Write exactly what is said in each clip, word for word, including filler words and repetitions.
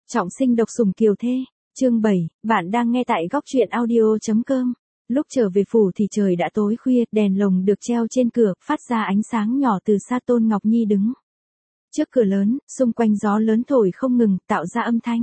Trọng sinh độc sủng kiều thê, chương bảy, bạn đang nghe tại góc truyện audio.com. Lúc trở về phủ thì trời đã tối khuya, đèn lồng được treo trên cửa, phát ra ánh sáng nhỏ từ xa. Tôn Ngọc Nhi đứng trước cửa lớn, xung quanh gió lớn thổi không ngừng, tạo ra âm thanh.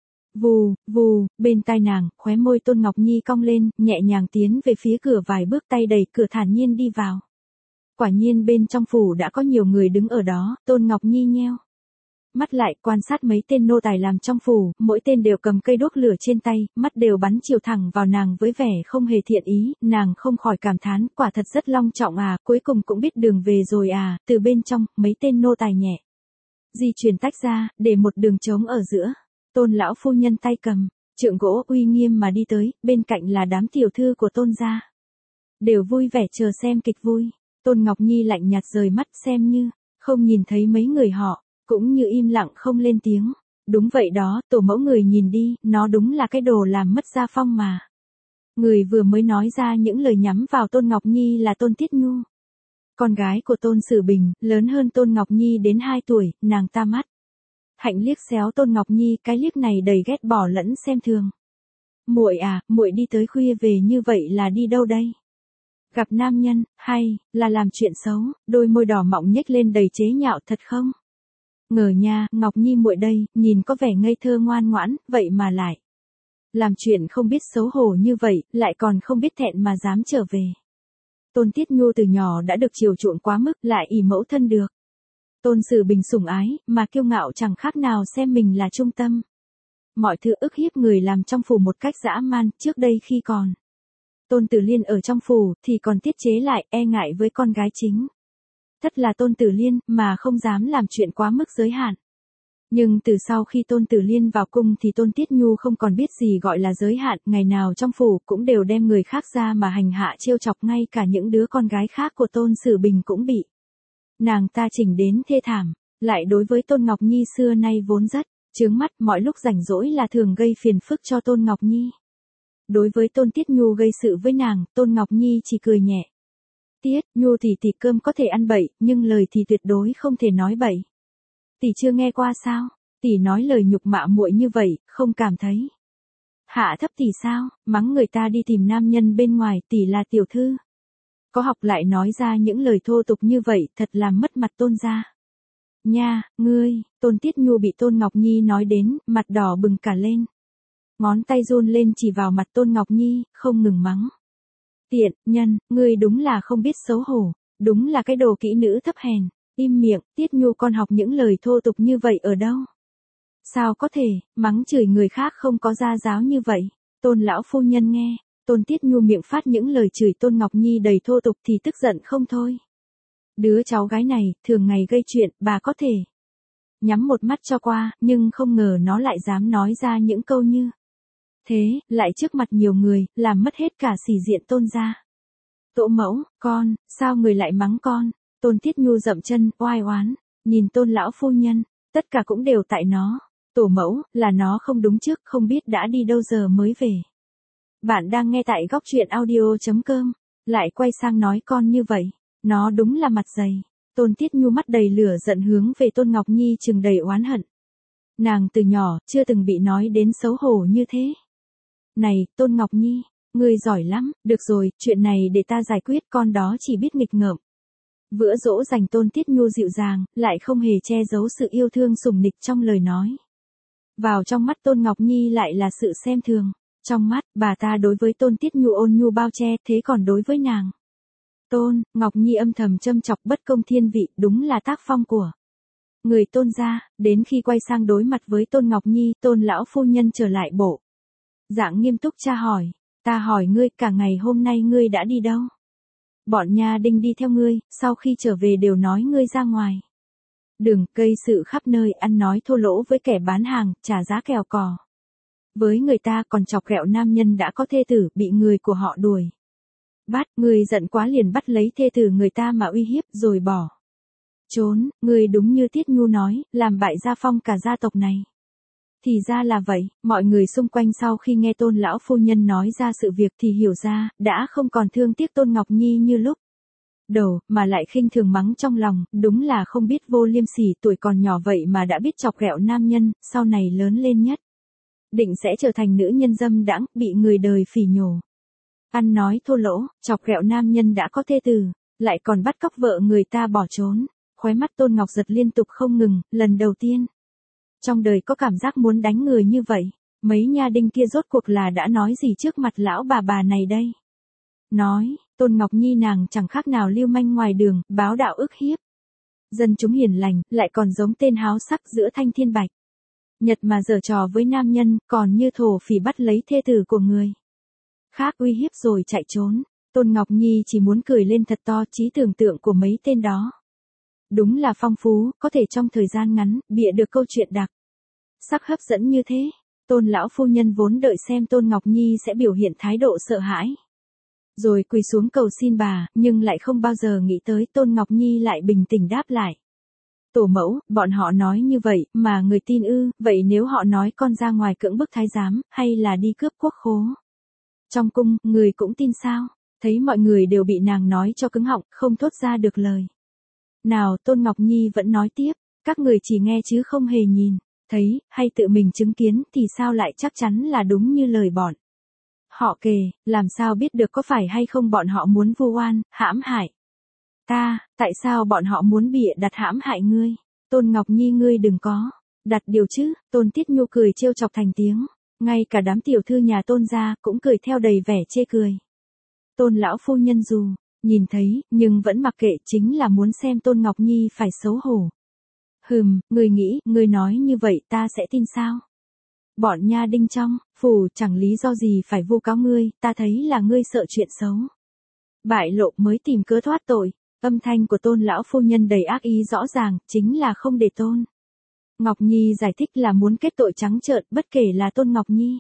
Vù, vù, bên tai nàng, khóe môi Tôn Ngọc Nhi cong lên, nhẹ nhàng tiến về phía cửa vài bước, tay đẩy cửa thản nhiên đi vào. Quả nhiên bên trong phủ đã có nhiều người đứng ở đó. Tôn Ngọc Nhi nheo mắt lại, quan sát mấy tên nô tài làm trong phủ, mỗi tên đều cầm cây đuốc lửa trên tay, mắt đều bắn chiều thẳng vào nàng với vẻ không hề thiện ý. Nàng không khỏi cảm thán, quả thật rất long trọng à, cuối cùng cũng biết đường về rồi à. Từ bên trong, mấy tên nô tài nhẹ di chuyển tách ra, để một đường trống ở giữa. Tôn lão phu nhân tay cầm trượng gỗ uy nghiêm mà đi tới, bên cạnh là đám tiểu thư của Tôn gia, đều vui vẻ chờ xem kịch vui. Tôn Ngọc Nhi lạnh nhạt rời mắt, xem như không nhìn thấy mấy người họ, cũng như im lặng không lên tiếng. Đúng vậy đó, tổ mẫu, người nhìn đi, nó đúng là cái đồ làm mất gia phong mà. Người vừa mới nói ra những lời nhắm vào Tôn Ngọc Nhi là Tôn Tiết Nhu, con gái của Tôn Sử Bình, lớn hơn Tôn Ngọc Nhi đến hai tuổi. Nàng ta mắt hạnh liếc xéo Tôn Ngọc Nhi, cái liếc này đầy ghét bỏ lẫn xem thường. Muội à, muội đi tới khuya về như vậy là đi đâu đây? Gặp nam nhân, hay là làm chuyện xấu? Đôi môi đỏ mọng nhếch lên đầy chế nhạo, thật không? Ngờ nha, Ngọc Nhi muội đây, nhìn có vẻ ngây thơ ngoan ngoãn, vậy mà lại làm chuyện không biết xấu hổ như vậy, lại còn không biết thẹn mà dám trở về. Tôn Tiết Nhu từ nhỏ đã được chiều chuộng quá mức, lại ỷ mẫu thân được Tôn Sử Bình sủng ái, mà kiêu ngạo chẳng khác nào xem mình là trung tâm. Mọi thứ ức hiếp người làm trong phủ một cách dã man. Trước đây khi còn Tôn Tử Liên ở trong phủ thì còn tiết chế lại, e ngại với con gái chính thất là Tôn Tử Liên, mà không dám làm chuyện quá mức giới hạn. Nhưng từ sau khi Tôn Tử Liên vào cung thì Tôn Tiết Nhu không còn biết gì gọi là giới hạn, ngày nào trong phủ cũng đều đem người khác ra mà hành hạ trêu chọc, ngay cả những đứa con gái khác của Tôn Sử Bình cũng bị nàng ta chỉnh đến thê thảm. Lại đối với Tôn Ngọc Nhi xưa nay vốn rất chướng mắt, mọi lúc rảnh rỗi là thường gây phiền phức cho Tôn Ngọc Nhi. Đối với Tôn Tiết Nhu gây sự với nàng, Tôn Ngọc Nhi chỉ cười nhẹ. Tiết Nhu tỷ tỷ, cơm có thể ăn bậy, nhưng lời thì tuyệt đối không thể nói bậy. Tỷ chưa nghe qua sao? Tỷ nói lời nhục mạ muội như vậy, không cảm thấy hạ thấp tỷ sao? Mắng người ta đi tìm nam nhân bên ngoài, tỷ là tiểu thư có học lại nói ra những lời thô tục như vậy, thật làm mất mặt Tôn gia. Nha, ngươi! Tôn Tiết Nhu bị Tôn Ngọc Nhi nói đến, mặt đỏ bừng cả lên. Ngón tay run lên chỉ vào mặt Tôn Ngọc Nhi, không ngừng mắng. Tiện nhân, ngươi đúng là không biết xấu hổ, đúng là cái đồ kỹ nữ thấp hèn. Im miệng, Tiết Nhu con học những lời thô tục như vậy ở đâu? Sao có thể, mắng chửi người khác không có gia giáo như vậy? Tôn lão phu nhân nghe Tôn Tiết Nhu miệng phát những lời chửi Tôn Ngọc Nhi đầy thô tục thì tức giận không thôi. Đứa cháu gái này, thường ngày gây chuyện, bà có thể nhắm một mắt cho qua, nhưng không ngờ nó lại dám nói ra những câu như thế, lại trước mặt nhiều người, làm mất hết cả sĩ diện Tôn gia. Tổ mẫu, con, sao người lại mắng con? Tôn Tiết Nhu dậm chân, oai oán, nhìn Tôn lão phu nhân, tất cả cũng đều tại nó. Tổ mẫu, là nó không đúng trước, không biết đã đi đâu giờ mới về. Bạn đang nghe tại góc truyện audio.com, lại quay sang nói con như vậy, nó đúng là mặt dày. Tôn Tiết Nhu mắt đầy lửa giận hướng về Tôn Ngọc Nhi trừng đầy oán hận. Nàng từ nhỏ, chưa từng bị nói đến xấu hổ như thế. Này, Tôn Ngọc Nhi, ngươi giỏi lắm, được rồi, chuyện này để ta giải quyết, con đó chỉ biết nghịch ngợm. Bữa dỗ dành Tôn Tiết Nhu dịu dàng, lại không hề che giấu sự yêu thương sủng nịch trong lời nói. Vào trong mắt Tôn Ngọc Nhi lại là sự xem thường. Trong mắt, bà ta đối với Tôn Tiết Nhu ôn nhu bao che, thế còn đối với nàng, Tôn Ngọc Nhi âm thầm châm chọc bất công thiên vị, đúng là tác phong của người Tôn gia. Đến khi quay sang đối mặt với Tôn Ngọc Nhi, Tôn lão phu nhân trở lại bộ dạng nghiêm túc tra hỏi, ta hỏi ngươi, cả ngày hôm nay ngươi đã đi đâu? Bọn nhà đinh đi theo ngươi, sau khi trở về đều nói ngươi ra ngoài đường gây sự khắp nơi, ăn nói thô lỗ với kẻ bán hàng, trả giá kèo cò với người ta, còn chọc ghẹo nam nhân đã có thê tử, bị người của họ đuổi bắt, người giận quá liền bắt lấy thê tử người ta mà uy hiếp rồi bỏ trốn. Người đúng như Tiết Nhu nói, làm bại gia phong cả gia tộc này. Thì ra là vậy. Mọi người xung quanh sau khi nghe Tôn lão phu nhân nói ra sự việc thì hiểu ra, đã không còn thương tiếc Tôn Ngọc Nhi như lúc đầu, mà lại khinh thường mắng trong lòng, đúng là không biết vô liêm sỉ, tuổi còn nhỏ vậy mà đã biết chọc ghẹo nam nhân, sau này lớn lên nhất định sẽ trở thành nữ nhân dâm đãng, bị người đời phỉ nhổ. Ăn nói thô lỗ, chọc ghẹo nam nhân đã có thê tử, lại còn bắt cóc vợ người ta bỏ trốn. Khóe mắt Tôn Ngọc giật liên tục không ngừng, lần đầu tiên trong đời có cảm giác muốn đánh người như vậy. Mấy nha đinh kia rốt cuộc là đã nói gì trước mặt lão bà bà này đây? Nói, Tôn Ngọc Nhi nàng chẳng khác nào lưu manh ngoài đường, báo đạo ức hiếp dân chúng hiền lành, lại còn giống tên háo sắc giữa thanh thiên bạch nhật mà giở trò với nam nhân, còn như thổ phỉ bắt lấy thê tử của người khác uy hiếp rồi chạy trốn. Tôn Ngọc Nhi chỉ muốn cười lên thật to, trí tưởng tượng của mấy tên đó đúng là phong phú, có thể trong thời gian ngắn bịa được câu chuyện đặc sắc hấp dẫn như thế. Tôn lão phu nhân vốn đợi xem Tôn Ngọc Nhi sẽ biểu hiện thái độ sợ hãi, rồi quỳ xuống cầu xin bà, nhưng lại không bao giờ nghĩ tới Tôn Ngọc Nhi lại bình tĩnh đáp lại. Tổ mẫu, bọn họ nói như vậy, mà người tin ư, vậy nếu họ nói con ra ngoài cưỡng bức thái giám, hay là đi cướp quốc khố trong cung, người cũng tin sao? Thấy mọi người đều bị nàng nói cho cứng họng, không thốt ra được lời nào. Tôn Ngọc Nhi vẫn nói tiếp, các người chỉ nghe chứ không hề nhìn thấy, hay tự mình chứng kiến, thì sao lại chắc chắn là đúng như lời bọn họ kể, làm sao biết được có phải hay không bọn họ muốn vu oan, hãm hại ta, tại sao bọn họ muốn bịa đặt hãm hại ngươi? Tôn Ngọc Nhi ngươi đừng có đặt điều chứ. Tôn Tiết Nhu cười trêu chọc thành tiếng, ngay cả đám tiểu thư nhà Tôn gia cũng cười theo đầy vẻ chê cười. Tôn lão phu nhân dù nhìn thấy, nhưng vẫn mặc kệ, chính là muốn xem Tôn Ngọc Nhi phải xấu hổ. Hừm, ngươi nghĩ, ngươi nói như vậy ta sẽ tin sao? Bọn nha đinh trong phủ chẳng lý do gì phải vu cáo ngươi, ta thấy là ngươi sợ chuyện xấu bại lộ mới tìm cớ thoát tội. Âm thanh của Tôn lão phu nhân đầy ác ý rõ ràng, chính là không để Tôn Ngọc Nhi giải thích là muốn kết tội trắng trợn, bất kể là Tôn Ngọc Nhi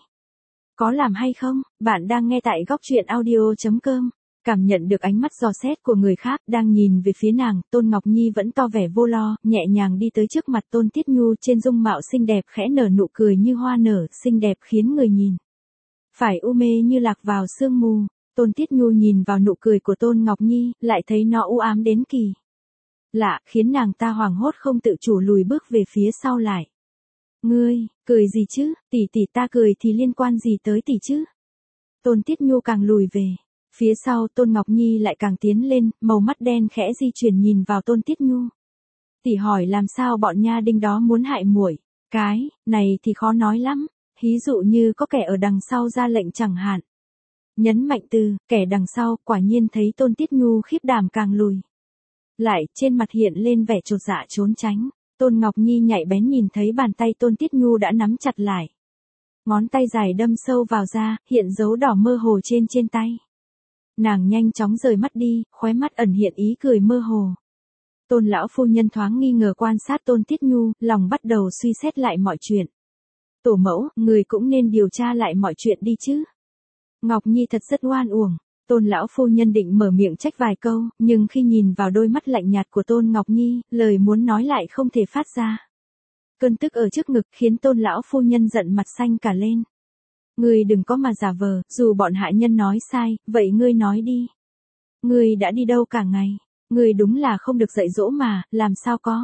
có làm hay không. Bạn đang nghe tại góc truyện audio chấm com. Cảm nhận được ánh mắt dò xét của người khác đang nhìn về phía nàng, Tôn Ngọc Nhi vẫn to vẻ vô lo, nhẹ nhàng đi tới trước mặt Tôn Tiết Nhu, trên dung mạo xinh đẹp khẽ nở nụ cười như hoa nở, xinh đẹp khiến người nhìn phải u mê như lạc vào sương mù. Tôn Tiết Nhu nhìn vào nụ cười của Tôn Ngọc Nhi, lại thấy nó u ám đến kỳ lạ, khiến nàng ta hoảng hốt không tự chủ lùi bước về phía sau lại. Ngươi, cười gì chứ, tỷ tỷ ta cười thì liên quan gì tới tỷ chứ? Tôn Tiết Nhu càng lùi về phía sau, Tôn Ngọc Nhi lại càng tiến lên, màu mắt đen khẽ di chuyển nhìn vào Tôn Tiết Nhu. Tỷ hỏi làm sao bọn nha đinh đó muốn hại muội? Cái này thì khó nói lắm, ví dụ như có kẻ ở đằng sau ra lệnh chẳng hạn. Nhấn mạnh từ kẻ đằng sau, quả nhiên thấy Tôn Tiết Nhu khiếp đảm càng lùi lại, trên mặt hiện lên vẻ chột dạ trốn tránh. Tôn Ngọc Nhi nhạy bén nhìn thấy bàn tay Tôn Tiết Nhu đã nắm chặt lại, ngón tay dài đâm sâu vào da, hiện dấu đỏ mơ hồ trên trên tay. Nàng nhanh chóng rời mắt đi, khóe mắt ẩn hiện ý cười mơ hồ. Tôn lão phu nhân thoáng nghi ngờ quan sát Tôn Tiết Nhu, lòng bắt đầu suy xét lại mọi chuyện. Tổ mẫu, người cũng nên điều tra lại mọi chuyện đi chứ. Ngọc Nhi thật rất oan uổng. Tôn lão phu nhân định mở miệng trách vài câu, nhưng khi nhìn vào đôi mắt lạnh nhạt của Tôn Ngọc Nhi, lời muốn nói lại không thể phát ra. Cơn tức ở trước ngực khiến Tôn lão phu nhân giận mặt xanh cả lên. Ngươi đừng có mà giả vờ, dù bọn hạ nhân nói sai, vậy ngươi nói đi. Ngươi đã đi đâu cả ngày? Ngươi đúng là không được dạy dỗ mà, làm sao có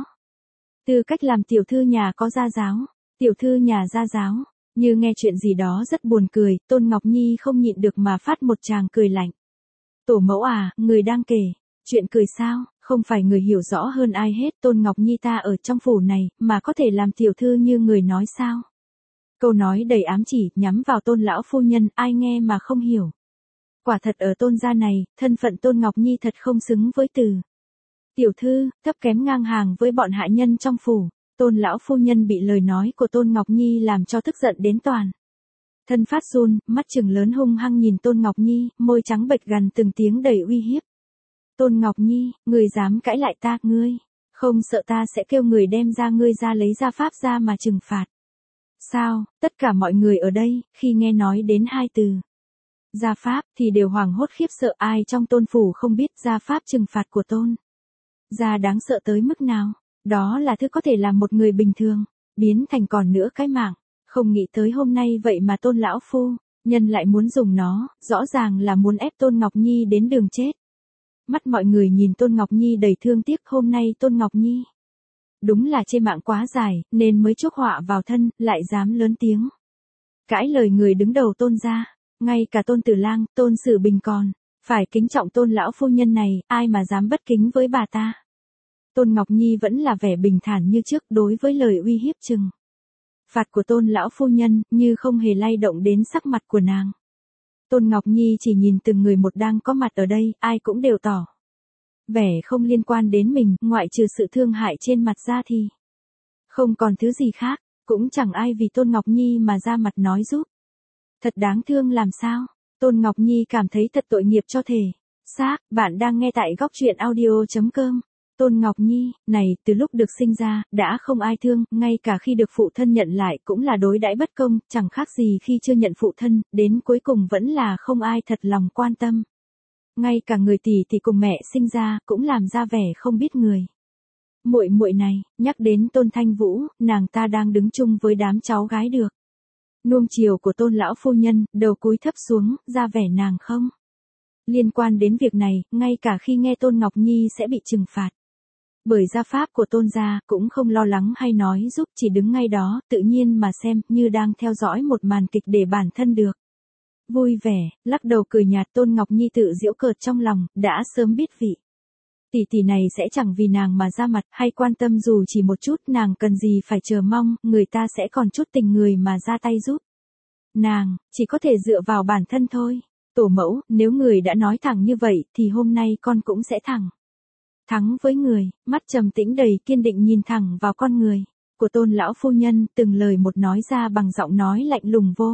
tư cách làm tiểu thư nhà có gia giáo. Tiểu thư nhà gia giáo, như nghe chuyện gì đó rất buồn cười, Tôn Ngọc Nhi không nhịn được mà phát một tràng cười lạnh. Tổ mẫu à, người đang kể chuyện cười sao? Không phải người hiểu rõ hơn ai hết, Tôn Ngọc Nhi ta ở trong phủ này, mà có thể làm tiểu thư như người nói sao? Câu nói đầy ám chỉ, nhắm vào Tôn lão phu nhân, ai nghe mà không hiểu. Quả thật ở Tôn gia này, thân phận Tôn Ngọc Nhi thật không xứng với từ tiểu thư, thấp kém ngang hàng với bọn hạ nhân trong phủ. Tôn lão phu nhân bị lời nói của Tôn Ngọc Nhi làm cho tức giận đến toàn thân phát run, mắt trừng lớn hung hăng nhìn Tôn Ngọc Nhi, môi trắng bệch gằn từng tiếng đầy uy hiếp. Tôn Ngọc Nhi, ngươi dám cãi lại ta, ngươi không sợ ta sẽ kêu người đem ra ngươi ra lấy gia pháp ra mà trừng phạt? Sao? Tất cả mọi người ở đây, khi nghe nói đến hai từ gia pháp, thì đều hoảng hốt khiếp sợ. Ai trong Tôn phủ không biết gia pháp trừng phạt của Tôn gia đáng sợ tới mức nào? Đó là thứ có thể làm một người bình thường biến thành còn nữa cái mạng. Không nghĩ tới hôm nay vậy mà Tôn lão phu nhân lại muốn dùng nó, rõ ràng là muốn ép Tôn Ngọc Nhi đến đường chết. Mắt mọi người nhìn Tôn Ngọc Nhi đầy thương tiếc, hôm nay Tôn Ngọc Nhi đúng là chê mạng quá dài, nên mới chuốc họa vào thân, lại dám lớn tiếng cãi lời người đứng đầu Tôn gia. Ngay cả Tôn Tử Lang, Tôn Sử Bình còn phải kính trọng Tôn lão phu nhân này, ai mà dám bất kính với bà ta. Tôn Ngọc Nhi vẫn là vẻ bình thản như trước đối với lời uy hiếp trừng phạt của Tôn lão phu nhân, như không hề lay động đến sắc mặt của nàng. Tôn Ngọc Nhi chỉ nhìn từng người một đang có mặt ở đây, ai cũng đều tỏ vẻ không liên quan đến mình, ngoại trừ sự thương hại trên mặt ra thì không còn thứ gì khác, cũng chẳng ai vì Tôn Ngọc Nhi mà ra mặt nói giúp. Thật đáng thương làm sao? Tôn Ngọc Nhi cảm thấy thật tội nghiệp cho thể xác. Bạn đang nghe tại góc truyện audio chấm com. Tôn Ngọc Nhi, này, từ lúc được sinh ra, đã không ai thương, ngay cả khi được phụ thân nhận lại cũng là đối đãi bất công, chẳng khác gì khi chưa nhận phụ thân, đến cuối cùng vẫn là không ai thật lòng quan tâm. Ngay cả người tỷ tỷ cùng mẹ sinh ra, cũng làm ra vẻ không biết người. Muội muội này, nhắc đến Tôn Thanh Vũ, nàng ta đang đứng chung với đám cháu gái được nuông chiều của Tôn lão phu nhân, đầu cúi thấp xuống, ra vẻ nàng không liên quan đến việc này, ngay cả khi nghe Tôn Ngọc Nhi sẽ bị trừng phạt bởi gia pháp của Tôn gia, cũng không lo lắng hay nói giúp, chỉ đứng ngay đó, tự nhiên mà xem, như đang theo dõi một màn kịch để bản thân được vui vẻ, lắc đầu cười nhạt. Tôn Ngọc Nhi tự giễu cợt trong lòng, đã sớm biết vị tỷ tỷ này sẽ chẳng vì nàng mà ra mặt, hay quan tâm dù chỉ một chút, nàng cần gì phải chờ mong, người ta sẽ còn chút tình người mà ra tay giúp. Nàng, chỉ có thể dựa vào bản thân thôi. Tổ mẫu, nếu người đã nói thẳng như vậy, thì hôm nay con cũng sẽ thẳng thắng với người. Mắt trầm tĩnh đầy kiên định nhìn thẳng vào con người của Tôn lão phu nhân, từng lời một nói ra bằng giọng nói lạnh lùng vô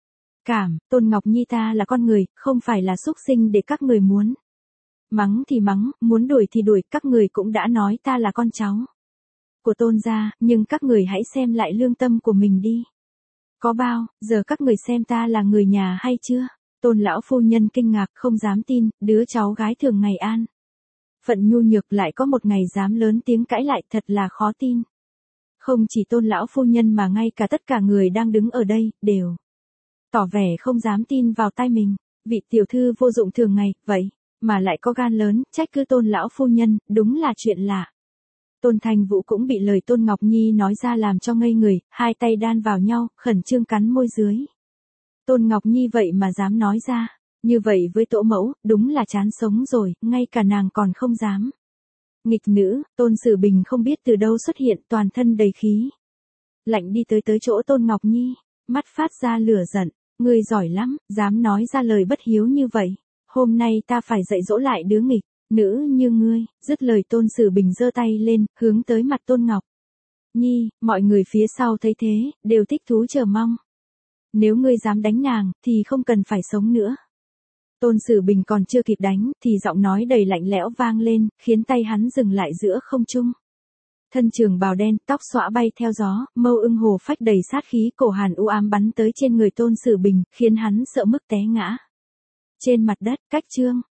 cảm. Tôn Ngọc Nhi, ta là con người, không phải là súc sinh để các người muốn mắng thì mắng, muốn đuổi thì đuổi, các người cũng đã nói ta là con cháu của Tôn gia, nhưng các người hãy xem lại lương tâm của mình đi. Có bao giờ các người xem ta là người nhà hay chưa? Tôn lão phu nhân kinh ngạc, không dám tin, đứa cháu gái thường ngày an phận nhu nhược lại có một ngày dám lớn tiếng cãi lại, thật là khó tin. Không chỉ Tôn lão phu nhân mà ngay cả tất cả người đang đứng ở đây, đều tỏ vẻ không dám tin vào tai mình. Vị tiểu thư vô dụng thường ngày, vậy mà lại có gan lớn, trách cứ Tôn lão phu nhân, đúng là chuyện lạ. Tôn Thanh Vũ cũng bị lời Tôn Ngọc Nhi nói ra làm cho ngây người, hai tay đan vào nhau, khẩn trương cắn môi dưới. Tôn Ngọc Nhi vậy mà dám nói ra, như vậy với tổ mẫu, đúng là chán sống rồi, ngay cả nàng còn không dám. Nghịch nữ, Tôn Sử Bình không biết từ đâu xuất hiện, toàn thân đầy khí lạnh đi tới tới chỗ Tôn Ngọc Nhi, mắt phát ra lửa giận, ngươi giỏi lắm, dám nói ra lời bất hiếu như vậy. Hôm nay ta phải dạy dỗ lại đứa nghịch nữ như ngươi. Dứt lời Tôn Sử Bình giơ tay lên, hướng tới mặt Tôn Ngọc Nhi, mọi người phía sau thấy thế, đều thích thú chờ mong. Nếu ngươi dám đánh nàng, thì không cần phải sống nữa. Tôn Sử Bình còn chưa kịp đánh, thì giọng nói đầy lạnh lẽo vang lên, khiến tay hắn dừng lại giữa không trung. Thân trường bào đen, tóc xõa bay theo gió, mâu ưng hồ phách đầy sát khí, cổ hàn u ám bắn tới trên người Tôn Sử Bình, khiến hắn sợ mức té ngã trên mặt đất. Cách chương